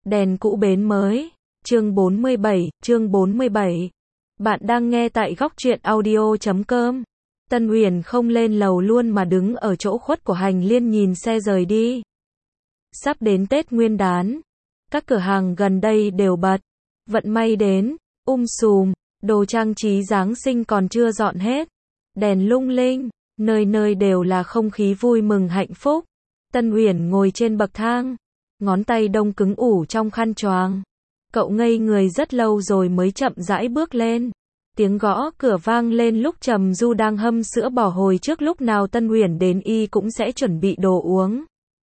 Đèn cũ bến mới. Chương 47. Bạn đang nghe tại góc truyện audio.com. Tân Uyển không lên lầu luôn mà đứng ở chỗ khuất của hành liên nhìn xe rời đi. Sắp đến Tết Nguyên đán, các cửa hàng gần đây đều bật. Vận may đến, sùm, đồ trang trí Giáng sinh còn chưa dọn hết. Đèn lung linh, nơi nơi đều là không khí vui mừng hạnh phúc. Tân Uyển ngồi trên bậc thang, ngón tay đông cứng ủ trong khăn choàng. Cậu ngây người rất lâu rồi mới chậm rãi bước lên. Tiếng gõ cửa vang lên lúc Trầm Du đang hâm sữa bò, hồi trước lúc nào Tân Uyển đến y cũng sẽ chuẩn bị đồ uống.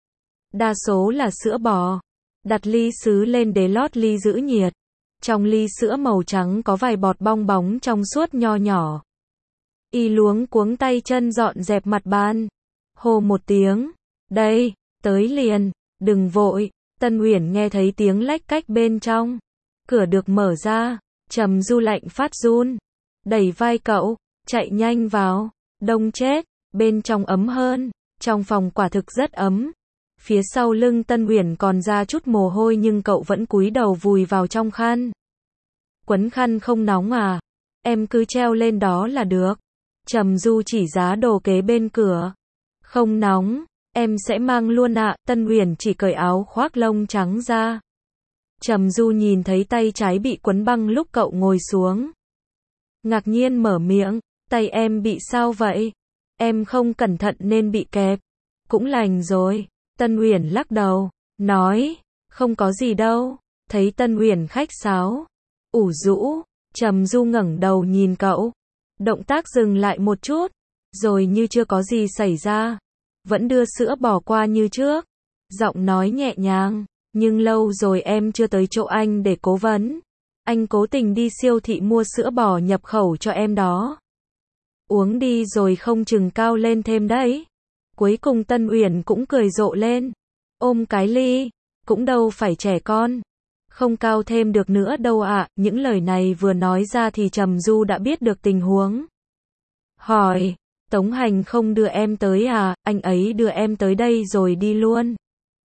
Đa số là sữa bò. Đặt ly sứ lên để lót ly giữ nhiệt. Trong ly sữa màu trắng có vài bọt bong bóng trong suốt nho nhỏ. Y luống cuống tay chân dọn dẹp mặt bàn. Hô một tiếng. Đây, tới liền, đừng vội. Tân Uyển nghe thấy tiếng lách cách bên trong. Cửa được mở ra, Trầm Du lạnh phát run. Đẩy vai cậu, chạy nhanh vào. Đông chết, bên trong ấm hơn. Trong phòng quả thực rất ấm. Phía sau lưng Tân Uyển còn ra chút mồ hôi nhưng cậu vẫn cúi đầu vùi vào trong khăn. Quấn khăn không nóng à? Em cứ treo lên đó là được. Trầm Du chỉ giá đồ kế bên cửa. Không nóng, em sẽ mang luôn ạ. Tân Uyển chỉ cởi áo khoác lông trắng ra. Trầm Du nhìn thấy tay trái bị quấn băng lúc cậu ngồi xuống. Ngạc nhiên mở miệng, tay em bị sao vậy? Em không cẩn thận nên bị kẹp. Cũng lành rồi. Tân Uyển lắc đầu, nói, không có gì đâu. Thấy Tân Uyển khách sáo, ủ rũ, Trầm Du ngẩng đầu nhìn cậu. Động tác dừng lại một chút, rồi như chưa có gì xảy ra. Vẫn đưa sữa bò qua như trước. Giọng nói nhẹ nhàng, nhưng lâu rồi em chưa tới chỗ anh để cố vấn. Anh cố tình đi siêu thị mua sữa bò nhập khẩu cho em đó. Uống đi rồi không chừng cao lên thêm đấy. Cuối cùng Tân Uyển cũng cười rộ lên. Ôm cái ly, cũng đâu phải trẻ con. Không cao thêm được nữa đâu ạ. Những lời này vừa nói ra thì Trầm Du đã biết được tình huống. Hỏi, Tống Hành không đưa em tới à? Anh ấy đưa em tới đây rồi đi luôn.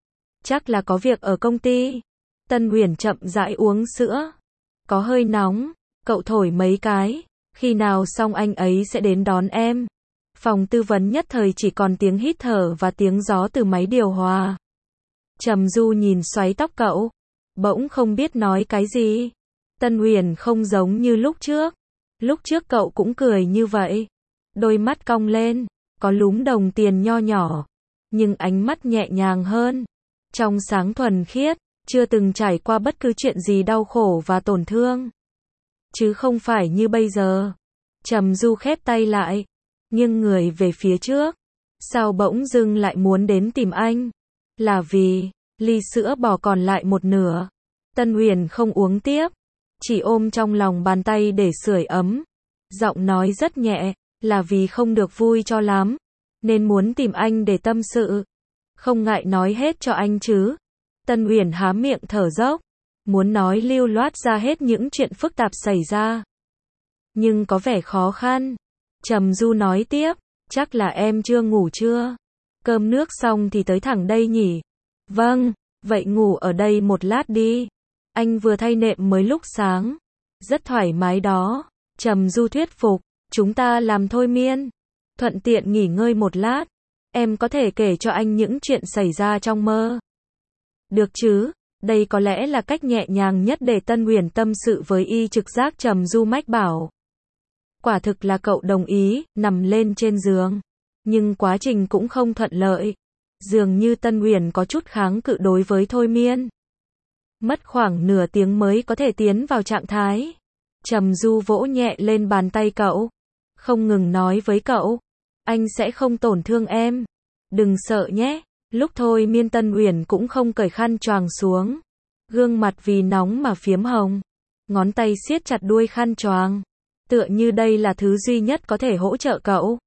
Chắc là có việc ở công ty. Tân Uyển chậm rãi uống sữa. Có hơi nóng, cậu thổi mấy cái. Khi nào xong anh ấy sẽ đến đón em. Phòng tư vấn nhất thời chỉ còn tiếng hít thở và tiếng gió từ máy điều hòa. Trầm Du nhìn xoáy tóc cậu, bỗng không biết nói cái gì. Tân Uyển không giống như lúc trước. Lúc trước cậu cũng cười như vậy. Đôi mắt cong lên, có lúm đồng tiền nho nhỏ. Nhưng ánh mắt nhẹ nhàng hơn. Trong sáng thuần khiết, chưa từng trải qua bất cứ chuyện gì đau khổ và tổn thương. Chứ không phải như bây giờ. Trầm Du khép tay lại, nghiêng người về phía trước. Sao bỗng dưng lại muốn đến tìm anh? Là vì ly sữa bò còn lại một nửa. Tân Uyển không uống tiếp, chỉ ôm trong lòng bàn tay để sưởi ấm. Giọng nói rất nhẹ, là vì không được vui cho lắm, nên muốn tìm anh để tâm sự. Không ngại nói hết cho anh chứ? Tân Uyển há miệng thở dốc, muốn nói lưu loát ra hết những chuyện phức tạp xảy ra. Nhưng có vẻ khó khăn. Trầm Du nói tiếp, chắc là em chưa ngủ chưa? Cơm nước xong thì tới thẳng đây nhỉ? Vâng, vậy ngủ ở đây một lát đi. Anh vừa thay nệm mới lúc sáng. Rất thoải mái đó. Trầm Du thuyết phục, chúng ta làm thôi miên. Thuận tiện nghỉ ngơi một lát. Em có thể kể cho anh những chuyện xảy ra trong mơ. Được chứ? Đây có lẽ là cách nhẹ nhàng nhất để Tân Uyển tâm sự với y. Trực giác Trầm Du mách bảo. Quả thực là cậu đồng ý, nằm lên trên giường. Nhưng quá trình cũng không thuận lợi. Dường như Tân Uyển có chút kháng cự đối với thôi miên. Mất khoảng nửa tiếng mới có thể tiến vào trạng thái. Trầm Du vỗ nhẹ lên bàn tay cậu. Không ngừng nói với cậu. Anh sẽ không tổn thương em. Đừng sợ nhé. Lúc thôi miên Tân Uyển cũng không cởi khăn choàng xuống. Gương mặt vì nóng mà phiếm hồng. Ngón tay siết chặt đuôi khăn choàng. Tựa như đây là thứ duy nhất có thể hỗ trợ cậu.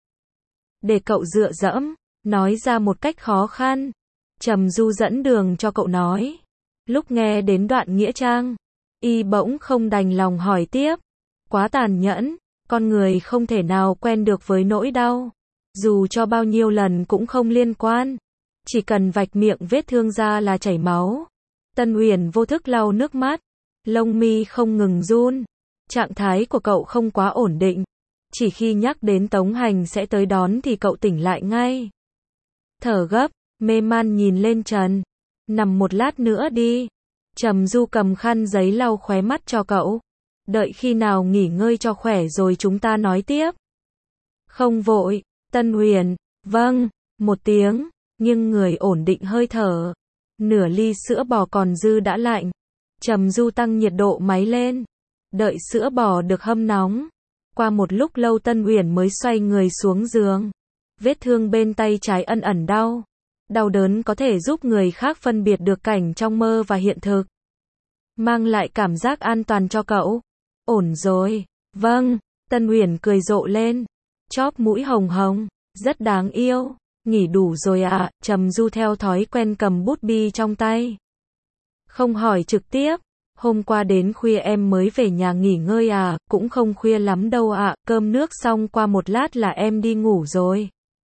Để cậu dựa dẫm, nói ra một cách khó khăn. Trầm Du dẫn đường cho cậu nói. Lúc nghe đến đoạn nghĩa trang, y bỗng không đành lòng hỏi tiếp. Quá tàn nhẫn, con người không thể nào quen được với nỗi đau. Dù cho bao nhiêu lần cũng không liên quan. Chỉ cần vạch miệng vết thương ra là chảy máu. Tân Uyển vô thức lau nước mắt, lông mi không ngừng run. Trạng thái của cậu không quá ổn định. Chỉ khi nhắc đến Tống Hành sẽ tới đón thì cậu tỉnh lại ngay. Thở gấp, mê man nhìn lên trần. Nằm một lát nữa đi. Trầm Du cầm khăn giấy lau khóe mắt cho cậu. Đợi khi nào nghỉ ngơi cho khỏe rồi chúng ta nói tiếp. Không vội. Tân Uyển, vâng, một tiếng, nhưng người ổn định hơi thở. Nửa ly sữa bò còn dư đã lạnh. Trầm Du tăng nhiệt độ máy lên. Đợi sữa bò được hâm nóng. Qua một lúc lâu Tân Uyển mới xoay người xuống giường. Vết thương bên tay trái ẩn ẩn đau. Đau đớn có thể giúp người khác phân biệt được cảnh trong mơ và hiện thực. Mang lại cảm giác an toàn cho cậu. Ổn rồi. Vâng, Tân Uyển cười rộ lên. Chóp mũi hồng hồng. Rất đáng yêu. Nghỉ đủ rồi ạ. Trầm Du theo thói quen cầm bút bi trong tay. Không hỏi trực tiếp. Hôm qua đến khuya em mới về nhà nghỉ ngơi à, cũng không khuya lắm đâu ạ, cơm nước xong qua một lát là em đi ngủ rồi.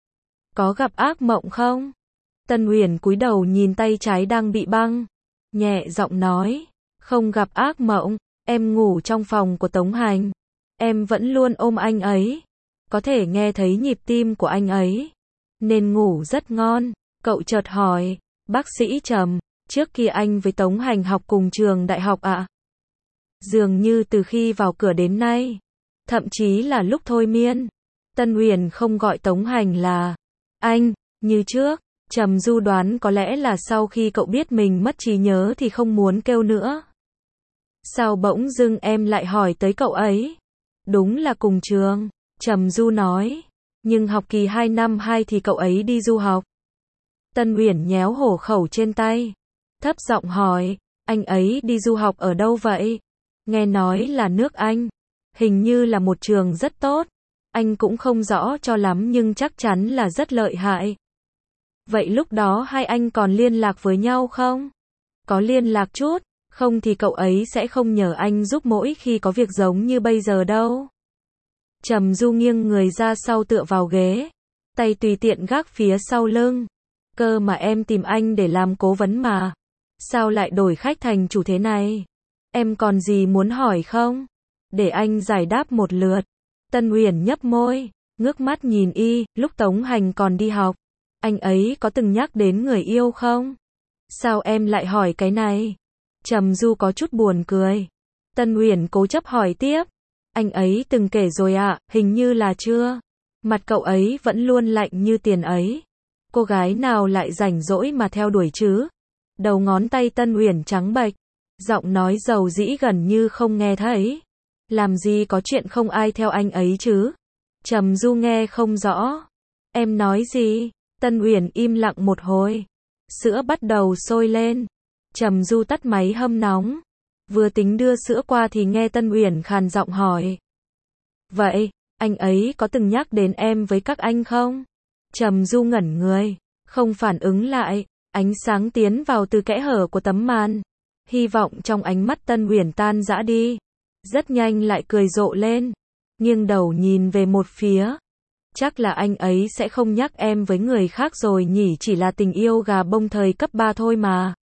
Có gặp ác mộng không? Tân Uyển cúi đầu nhìn tay trái đang bị băng. Nhẹ giọng nói, không gặp ác mộng, em ngủ trong phòng của Tống Hành. Em vẫn luôn ôm anh ấy. Có thể nghe thấy nhịp tim của anh ấy. Nên ngủ rất ngon. Cậu chợt hỏi, bác sĩ Trầm. Trước kia anh với Tống Hành học cùng trường đại học ạ? Dường như từ khi vào cửa đến nay. Thậm chí là lúc thôi miên. Tân Uyển không gọi Tống Hành là anh, như trước. Trầm Du đoán có lẽ là sau khi cậu biết mình mất trí nhớ thì không muốn kêu nữa. Sao bỗng dưng em lại hỏi tới cậu ấy? Đúng là cùng trường. Trầm Du nói. Nhưng học kỳ 2 năm 2 thì cậu ấy đi du học. Tân Uyển nhéo hổ khẩu trên tay. Thấp giọng hỏi, anh ấy đi du học ở đâu vậy? Nghe nói là nước Anh. Hình như là một trường rất tốt. Anh cũng không rõ cho lắm nhưng chắc chắn là rất lợi hại. Vậy lúc đó hai anh còn liên lạc với nhau không? Có liên lạc chút, không thì cậu ấy sẽ không nhờ anh giúp mỗi khi có việc giống như bây giờ đâu. Trầm Du nghiêng người ra sau tựa vào ghế. Tay tùy tiện gác phía sau lưng. Cơ mà em tìm anh để làm cố vấn mà. Sao lại đổi khách thành chủ thế này? Em còn gì muốn hỏi không? Để anh giải đáp một lượt. Tân Uyển nhấp môi, ngước mắt nhìn y, lúc Tống Hành còn đi học. Anh ấy có từng nhắc đến người yêu không? Sao em lại hỏi cái này? Trầm Du có chút buồn cười. Tân Uyển cố chấp hỏi tiếp. Anh ấy từng kể rồi ạ, hình như là chưa. Mặt cậu ấy vẫn luôn lạnh như tiền ấy. Cô gái nào lại rảnh rỗi mà theo đuổi chứ? Đầu ngón tay Tân Uyển trắng bệch. Giọng nói dầu dĩ gần như không nghe thấy. Làm gì có chuyện không ai theo anh ấy chứ? Trầm Du nghe không rõ. Em nói gì? Tân Uyển im lặng một hồi. Sữa bắt đầu sôi lên. Trầm Du tắt máy hâm nóng. Vừa tính đưa sữa qua thì nghe Tân Uyển khàn giọng hỏi. Vậy, anh ấy có từng nhắc đến em với các anh không? Trầm Du ngẩn người, không phản ứng lại. Ánh sáng tiến vào từ kẽ hở của tấm màn. Hy vọng trong ánh mắt Tân Uyển tan rã đi. Rất nhanh lại cười rộ lên. Nghiêng đầu nhìn về một phía. Chắc là anh ấy sẽ không nhắc em với người khác rồi nhỉ, chỉ là tình yêu gà bông thời cấp 3 thôi mà.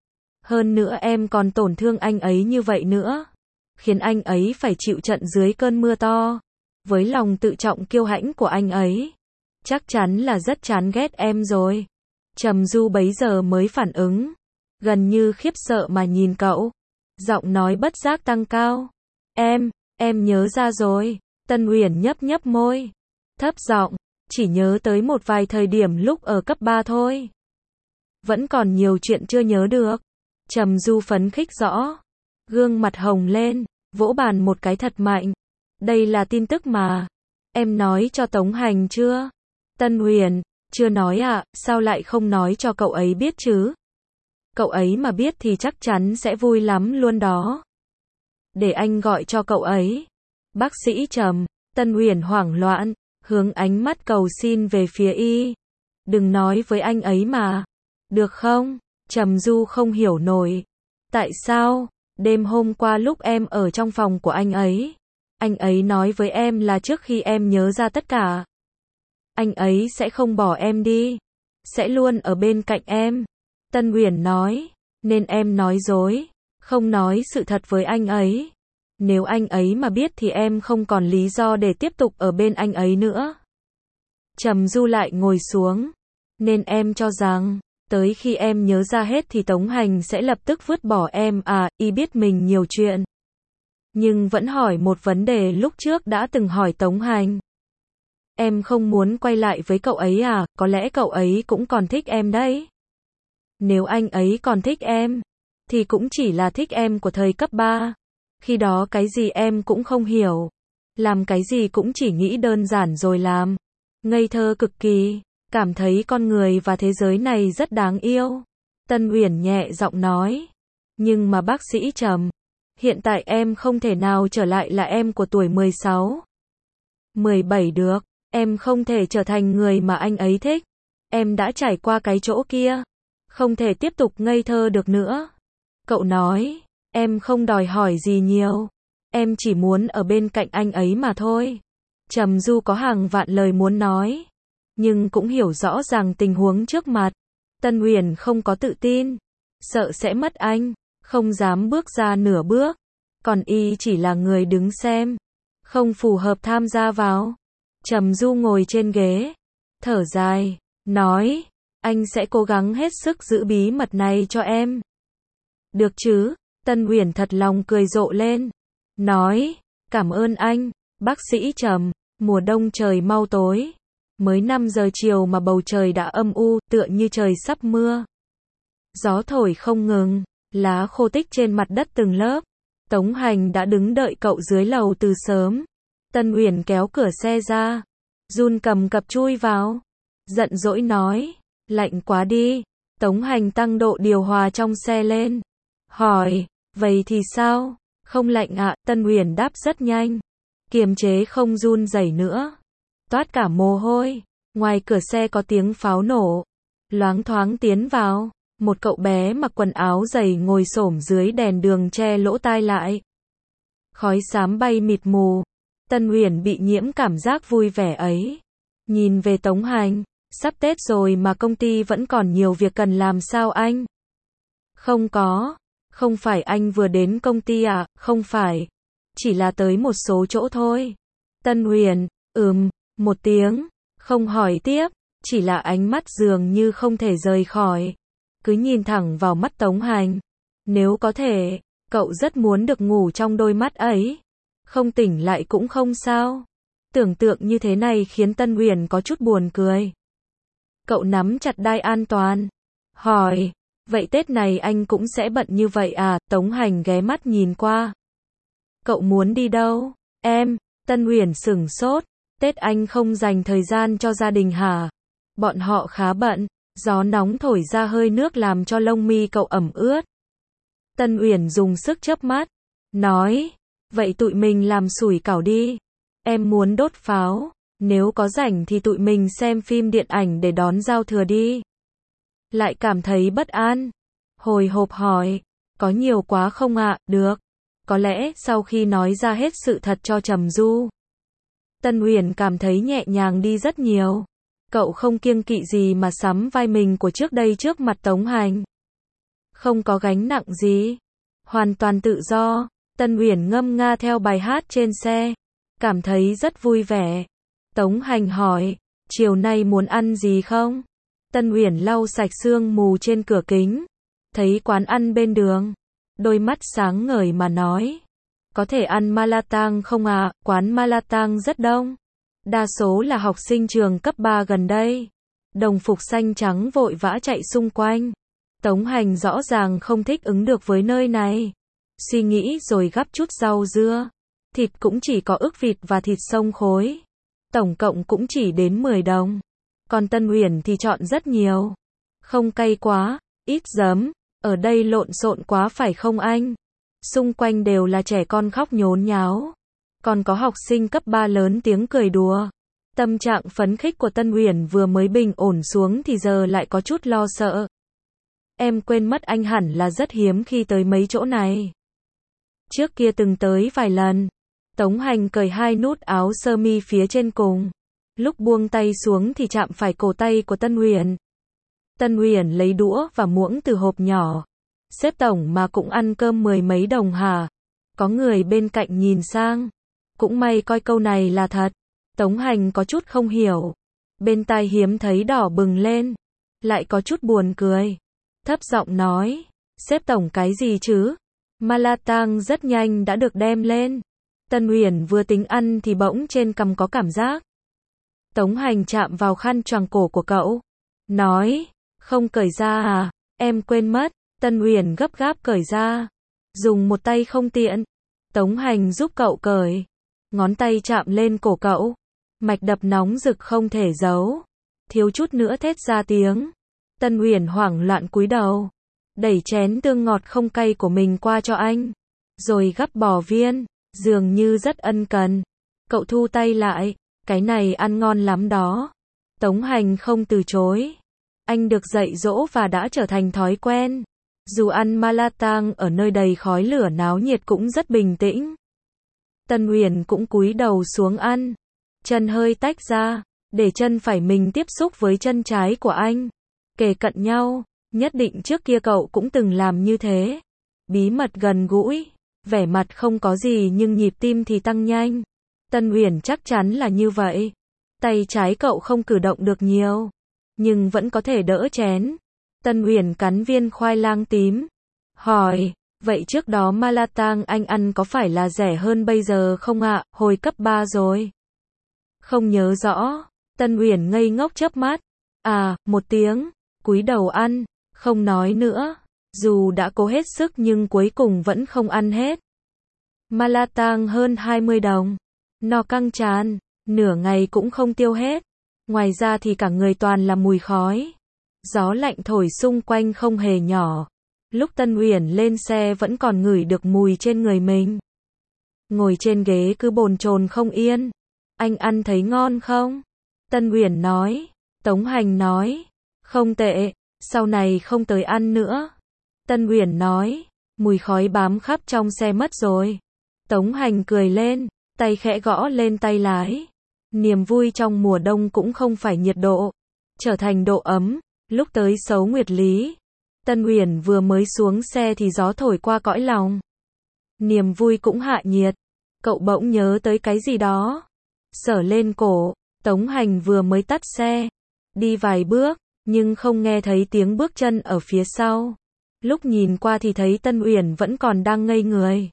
Hơn nữa em còn tổn thương anh ấy như vậy nữa. Khiến anh ấy phải chịu trận dưới cơn mưa to. Với lòng tự trọng kiêu hãnh của anh ấy. Chắc chắn là rất chán ghét em rồi. Trầm Du bấy giờ mới phản ứng. Gần như khiếp sợ mà nhìn cậu. Giọng nói bất giác tăng cao. Em nhớ ra rồi. Tân Uyển nhấp nhấp môi. Thấp giọng, chỉ nhớ tới một vài thời điểm lúc ở cấp 3 thôi. Vẫn còn nhiều chuyện chưa nhớ được. Trầm Du phấn khích rõ. Gương mặt hồng lên, vỗ bàn một cái thật mạnh. Đây là tin tức mà. Em nói cho Tống Hành chưa? Tân Uyển, chưa nói ạ, sao lại không nói cho cậu ấy biết chứ? Cậu ấy mà biết thì chắc chắn sẽ vui lắm luôn đó. Để anh gọi cho cậu ấy. Bác sĩ Trầm. Tân Uyển hoảng loạn, hướng ánh mắt cầu xin về phía y. Đừng nói với anh ấy mà. Được không? Trầm Du không hiểu nổi. Tại sao? Đêm hôm qua lúc em ở trong phòng của anh ấy nói với em là trước khi em nhớ ra tất cả, anh ấy sẽ không bỏ em đi. Sẽ luôn ở bên cạnh em. Tân Uyển nói. Nên em nói dối, không nói sự thật với anh ấy. Nếu anh ấy mà biết thì em không còn lý do để tiếp tục ở bên anh ấy nữa. Trầm Du lại ngồi xuống. Nên em cho rằng, tới khi em nhớ ra hết thì Tống Hành sẽ lập tức vứt bỏ em à, y biết mình nhiều chuyện. Nhưng vẫn hỏi một vấn đề lúc trước đã từng hỏi Tống Hành. Em không muốn quay lại với cậu ấy à, có lẽ cậu ấy cũng còn thích em đấy. Nếu anh ấy còn thích em, thì cũng chỉ là thích em của thời cấp 3. Khi đó cái gì em cũng không hiểu. Làm cái gì cũng chỉ nghĩ đơn giản rồi làm. Ngây thơ cực kỳ, cảm thấy con người và thế giới này rất đáng yêu. Tân Uyển nhẹ giọng nói. Nhưng mà bác sĩ Trầm, hiện tại em không thể nào trở lại là em của tuổi 16, 17 được. Em không thể trở thành người mà anh ấy thích. Em đã trải qua cái chỗ kia. Không thể tiếp tục ngây thơ được nữa. Cậu nói, em không đòi hỏi gì nhiều. Em chỉ muốn ở bên cạnh anh ấy mà thôi. Trầm Du có hàng vạn lời muốn nói. Nhưng cũng hiểu rõ ràng tình huống trước mặt. Tân Uyển không có tự tin. Sợ sẽ mất anh. Không dám bước ra nửa bước. Còn y chỉ là người đứng xem. Không phù hợp tham gia vào. Trầm Du ngồi trên ghế. Thở dài. Nói. Anh sẽ cố gắng hết sức giữ bí mật này cho em. Được chứ? Tân Uyển thật lòng cười rộ lên. Nói. Cảm ơn anh. Bác sĩ Trầm. Mùa đông trời mau tối. Mới 5 giờ chiều mà bầu trời đã âm u, tựa như trời sắp mưa. Gió thổi không ngừng. Lá khô tích trên mặt đất từng lớp. Tống Hành đã đứng đợi cậu dưới lầu từ sớm. Tân Uyển kéo cửa xe ra. Run cầm cập chui vào. Giận dỗi nói. Lạnh quá đi. Tống Hành tăng độ điều hòa trong xe lên. Hỏi. Vậy thì sao? Không lạnh ạ. Tân Uyển đáp rất nhanh. Kiềm chế không run rẩy nữa. Toát cả mồ hôi. Ngoài cửa xe có tiếng pháo nổ. Loáng thoáng tiến vào. Một cậu bé mặc quần áo dày ngồi xổm dưới đèn đường che lỗ tai lại. Khói xám bay mịt mù. Tân Uyển bị nhiễm cảm giác vui vẻ ấy. Nhìn về Tống Hành. Sắp Tết rồi mà công ty vẫn còn nhiều việc cần làm sao anh? Không có. Không phải anh vừa đến công ty à? Không phải. Chỉ là tới một số chỗ thôi. Tân Uyển. Một tiếng. Không hỏi tiếp. Chỉ là ánh mắt dường như không thể rời khỏi. Cứ nhìn thẳng vào mắt Tống Hành. Nếu có thể, cậu rất muốn được ngủ trong đôi mắt ấy. Không tỉnh lại cũng không sao. Tưởng tượng như thế này khiến Tân Uyển có chút buồn cười. Cậu nắm chặt đai an toàn. Hỏi, vậy Tết này anh cũng sẽ bận như vậy à? Tống Hành ghé mắt nhìn qua. Cậu muốn đi đâu? Em, Tân Uyển sửng sốt. Tết anh không dành thời gian cho gia đình hả? Bọn họ khá bận. Gió nóng thổi ra hơi nước làm cho lông mi cậu ẩm ướt. Tân Uyển dùng sức chớp mắt. Nói, vậy tụi mình làm sủi cảo đi. Em muốn đốt pháo. Nếu có rảnh thì tụi mình xem phim điện ảnh để đón giao thừa đi. Lại cảm thấy bất an. Hồi hộp hỏi, có nhiều quá không ạ? Được. Có lẽ sau khi nói ra hết sự thật cho Trầm Du, Tân Uyển cảm thấy nhẹ nhàng đi rất nhiều. Cậu không kiêng kỵ gì mà sắm vai mình của trước đây trước mặt Tống Hành. Không có gánh nặng gì. Hoàn toàn tự do. Tân Uyển ngâm nga theo bài hát trên xe. Cảm thấy rất vui vẻ. Tống Hành hỏi, chiều nay muốn ăn gì không? Tân Uyển lau sạch sương mù trên cửa kính. Thấy quán ăn bên đường. Đôi mắt sáng ngời mà nói. Có thể ăn Malatang không ạ? Quán Malatang rất đông. Đa số là học sinh trường cấp 3 gần đây. Đồng phục xanh trắng vội vã chạy xung quanh. Tống Hành rõ ràng không thích ứng được với nơi này. Suy nghĩ rồi gắp chút rau dưa. Thịt cũng chỉ có ức vịt và thịt xông khối. Tổng cộng cũng chỉ đến 10 đồng. Còn Tân Uyển thì chọn rất nhiều. Không cay quá, ít giấm. Ở đây lộn xộn quá phải không anh? Xung quanh đều là trẻ con khóc nhốn nháo. Còn có học sinh cấp 3 lớn tiếng cười đùa. Tâm trạng phấn khích của Tân Uyển vừa mới bình ổn xuống thì giờ lại có chút lo sợ. Em quên mất anh hẳn là rất hiếm khi tới mấy chỗ này. Trước kia từng tới vài lần. Tống Hành cởi hai nút áo sơ mi phía trên cùng. Lúc buông tay xuống thì chạm phải cổ tay của Tân Uyển. Tân Uyển lấy đũa và muỗng từ hộp nhỏ. Sếp tổng mà cũng ăn cơm 10 mấy đồng hả? Có người bên cạnh nhìn sang. Cũng may coi câu này là thật. Tống Hành có chút không hiểu. Bên tai hiếm thấy đỏ bừng lên. Lại có chút buồn cười. Thấp giọng nói. Sếp tổng cái gì chứ? Malatang rất nhanh đã được đem lên. Tân Uyển vừa tính ăn thì bỗng trên cằm có cảm giác. Tống Hành chạm vào khăn choàng cổ của cậu. Nói. Không cởi ra à? Em quên mất. Tân Uyển gấp gáp cởi ra. Dùng một tay không tiện. Tống Hành giúp cậu cởi. Ngón tay chạm lên cổ cậu. Mạch đập nóng rực không thể giấu. Thiếu chút nữa thét ra tiếng. Tân Uyển hoảng loạn cúi đầu. Đẩy chén tương ngọt không cay của mình qua cho anh. Rồi gắp bò viên. Dường như rất ân cần. Cậu thu tay lại. Cái này ăn ngon lắm đó. Tống Hành không từ chối. Anh được dạy dỗ và đã trở thành thói quen. Dù ăn Malatang ở nơi đầy khói lửa náo nhiệt cũng rất bình tĩnh. Tân Uyển cũng cúi đầu xuống ăn. Chân hơi tách ra. Để chân phải mình tiếp xúc với chân trái của anh. Kề cận nhau. Nhất định trước kia cậu cũng từng làm như thế. Bí mật gần gũi. Vẻ mặt không có gì nhưng nhịp tim thì tăng nhanh. Tân Uyển chắc chắn là như vậy. Tay trái cậu không cử động được nhiều. Nhưng vẫn có thể đỡ chén. Tân Uyển cắn viên khoai lang tím. Hỏi. Vậy trước đó Malatang anh ăn có phải là rẻ hơn bây giờ không ạ? Hồi cấp 3 rồi. Không nhớ rõ. Tân Uyển ngây ngốc chớp mắt. À, một tiếng. Cúi đầu ăn. Không nói nữa. Dù đã cố hết sức nhưng cuối cùng vẫn không ăn hết. Malatang hơn 20 đồng. No căng tràn. Nửa ngày cũng không tiêu hết. Ngoài ra thì cả người toàn là mùi khói. Gió lạnh thổi xung quanh không hề nhỏ. Lúc Tân Uyển lên xe vẫn còn ngửi được mùi trên người mình. Ngồi trên ghế cứ bồn chồn không yên. Anh ăn thấy ngon không? Tân Uyển nói. Tống Hành nói. Không tệ, sau này không tới ăn nữa. Tân Uyển nói. Mùi khói bám khắp trong xe mất rồi. Tống Hành cười lên, tay khẽ gõ lên tay lái. Niềm vui trong mùa đông cũng không phải nhiệt độ, trở thành độ ấm. Lúc tới Sấu Nguyệt Lý, Tân Uyển vừa mới xuống xe thì gió thổi qua cõi lòng. Niềm vui cũng hạ nhiệt. Cậu bỗng nhớ tới cái gì đó. Sờ lên cổ. Tống Hành vừa mới tắt xe. Đi vài bước, nhưng không nghe thấy tiếng bước chân ở phía sau. Lúc nhìn qua thì thấy Tân Uyển vẫn còn đang ngây người.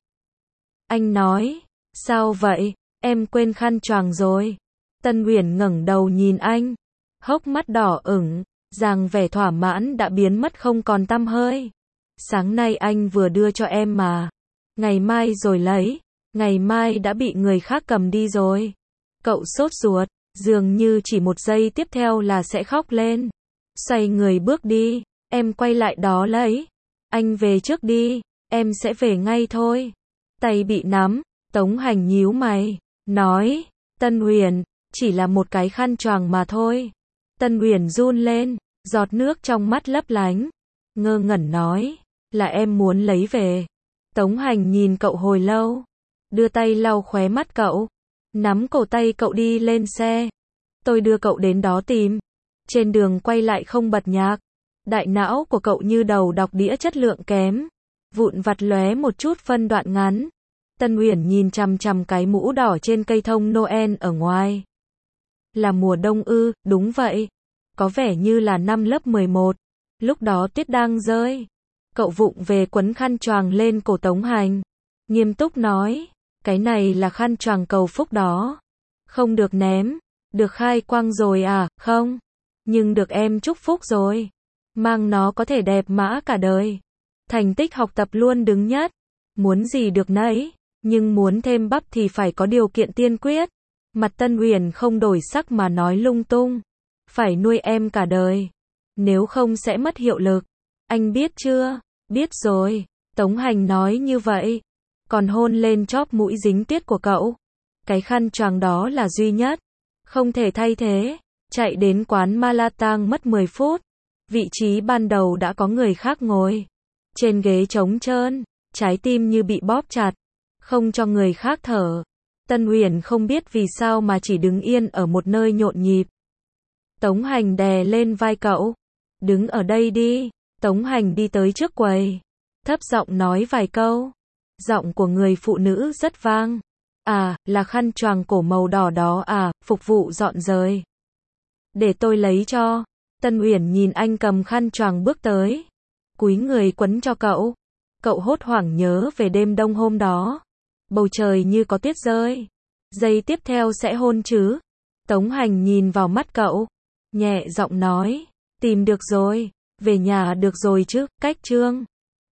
Anh nói. Sao vậy? Em quên khăn choàng rồi. Tân Uyển ngẩng đầu nhìn anh. Hốc mắt đỏ ửng. Dáng vẻ thỏa mãn đã biến mất không còn tăm hơi. Sáng nay anh vừa đưa cho em mà. Ngày mai rồi lấy. Ngày mai đã bị người khác cầm đi rồi. Cậu sốt ruột. Dường như chỉ một giây tiếp theo là sẽ khóc lên. Xoay người bước đi. Em quay lại đó lấy. Anh về trước đi. Em sẽ về ngay thôi. Tay bị nắm. Tống Hành nhíu mày. Nói. Tân Uyển. Chỉ là một cái khăn choàng mà thôi. Tân Uyển run lên. Giọt nước trong mắt lấp lánh. Ngơ ngẩn nói. Là em muốn lấy về. Tống Hành nhìn cậu hồi lâu. Đưa tay lau khóe mắt cậu. Nắm cổ tay cậu đi lên xe. Tôi đưa cậu đến đó tìm. Trên đường quay lại không bật nhạc. Đại não của cậu như đầu đọc đĩa chất lượng kém. Vụn vặt lóe một chút phân đoạn ngắn. Tân Uyển nhìn chằm chằm cái mũ đỏ trên cây thông Noel ở ngoài. Là mùa đông ư? Đúng vậy. Có vẻ như là năm lớp 11. Lúc đó tuyết đang rơi. Cậu vụng về quấn khăn choàng lên cổ Tống Hành. Nghiêm túc nói. Cái này là khăn choàng cầu phúc đó. Không được ném. Được khai quang rồi à? Không. Nhưng được em chúc phúc rồi. Mang nó có thể đẹp mã cả đời. Thành tích học tập luôn đứng nhất. Muốn gì được nấy. Nhưng muốn thêm bắp thì phải có điều kiện tiên quyết. Mặt Tân Uyển không đổi sắc mà nói lung tung. Phải nuôi em cả đời. Nếu không sẽ mất hiệu lực. Anh biết chưa? Biết rồi. Tống Hành nói như vậy. Còn hôn lên chóp mũi dính tuyết của cậu. Cái khăn choàng đó là duy nhất. Không thể thay thế. Chạy đến quán Malatang mất 10 phút. Vị trí ban đầu đã có người khác ngồi. Trên ghế trống trơn. Trái tim như bị bóp chặt. Không cho người khác thở. Tân Uyển không biết vì sao mà chỉ đứng yên ở một nơi nhộn nhịp. Tống Hành đè lên vai cậu. Đứng ở đây đi. Tống Hành đi tới trước quầy. thấp giọng nói vài câu. Giọng của người phụ nữ rất vang. À, là khăn choàng cổ màu đỏ đó à, phục vụ dọn rời. Để tôi lấy cho. Tân Uyển nhìn anh cầm khăn choàng bước tới. Cúi người quấn cho cậu. Cậu hốt hoảng nhớ về đêm đông hôm đó. Bầu trời như có tuyết rơi. Giây tiếp theo sẽ hôn chứ. Tống Hành nhìn vào mắt cậu. Nhẹ giọng nói. Tìm được rồi. Về nhà được rồi chứ, cách Trương.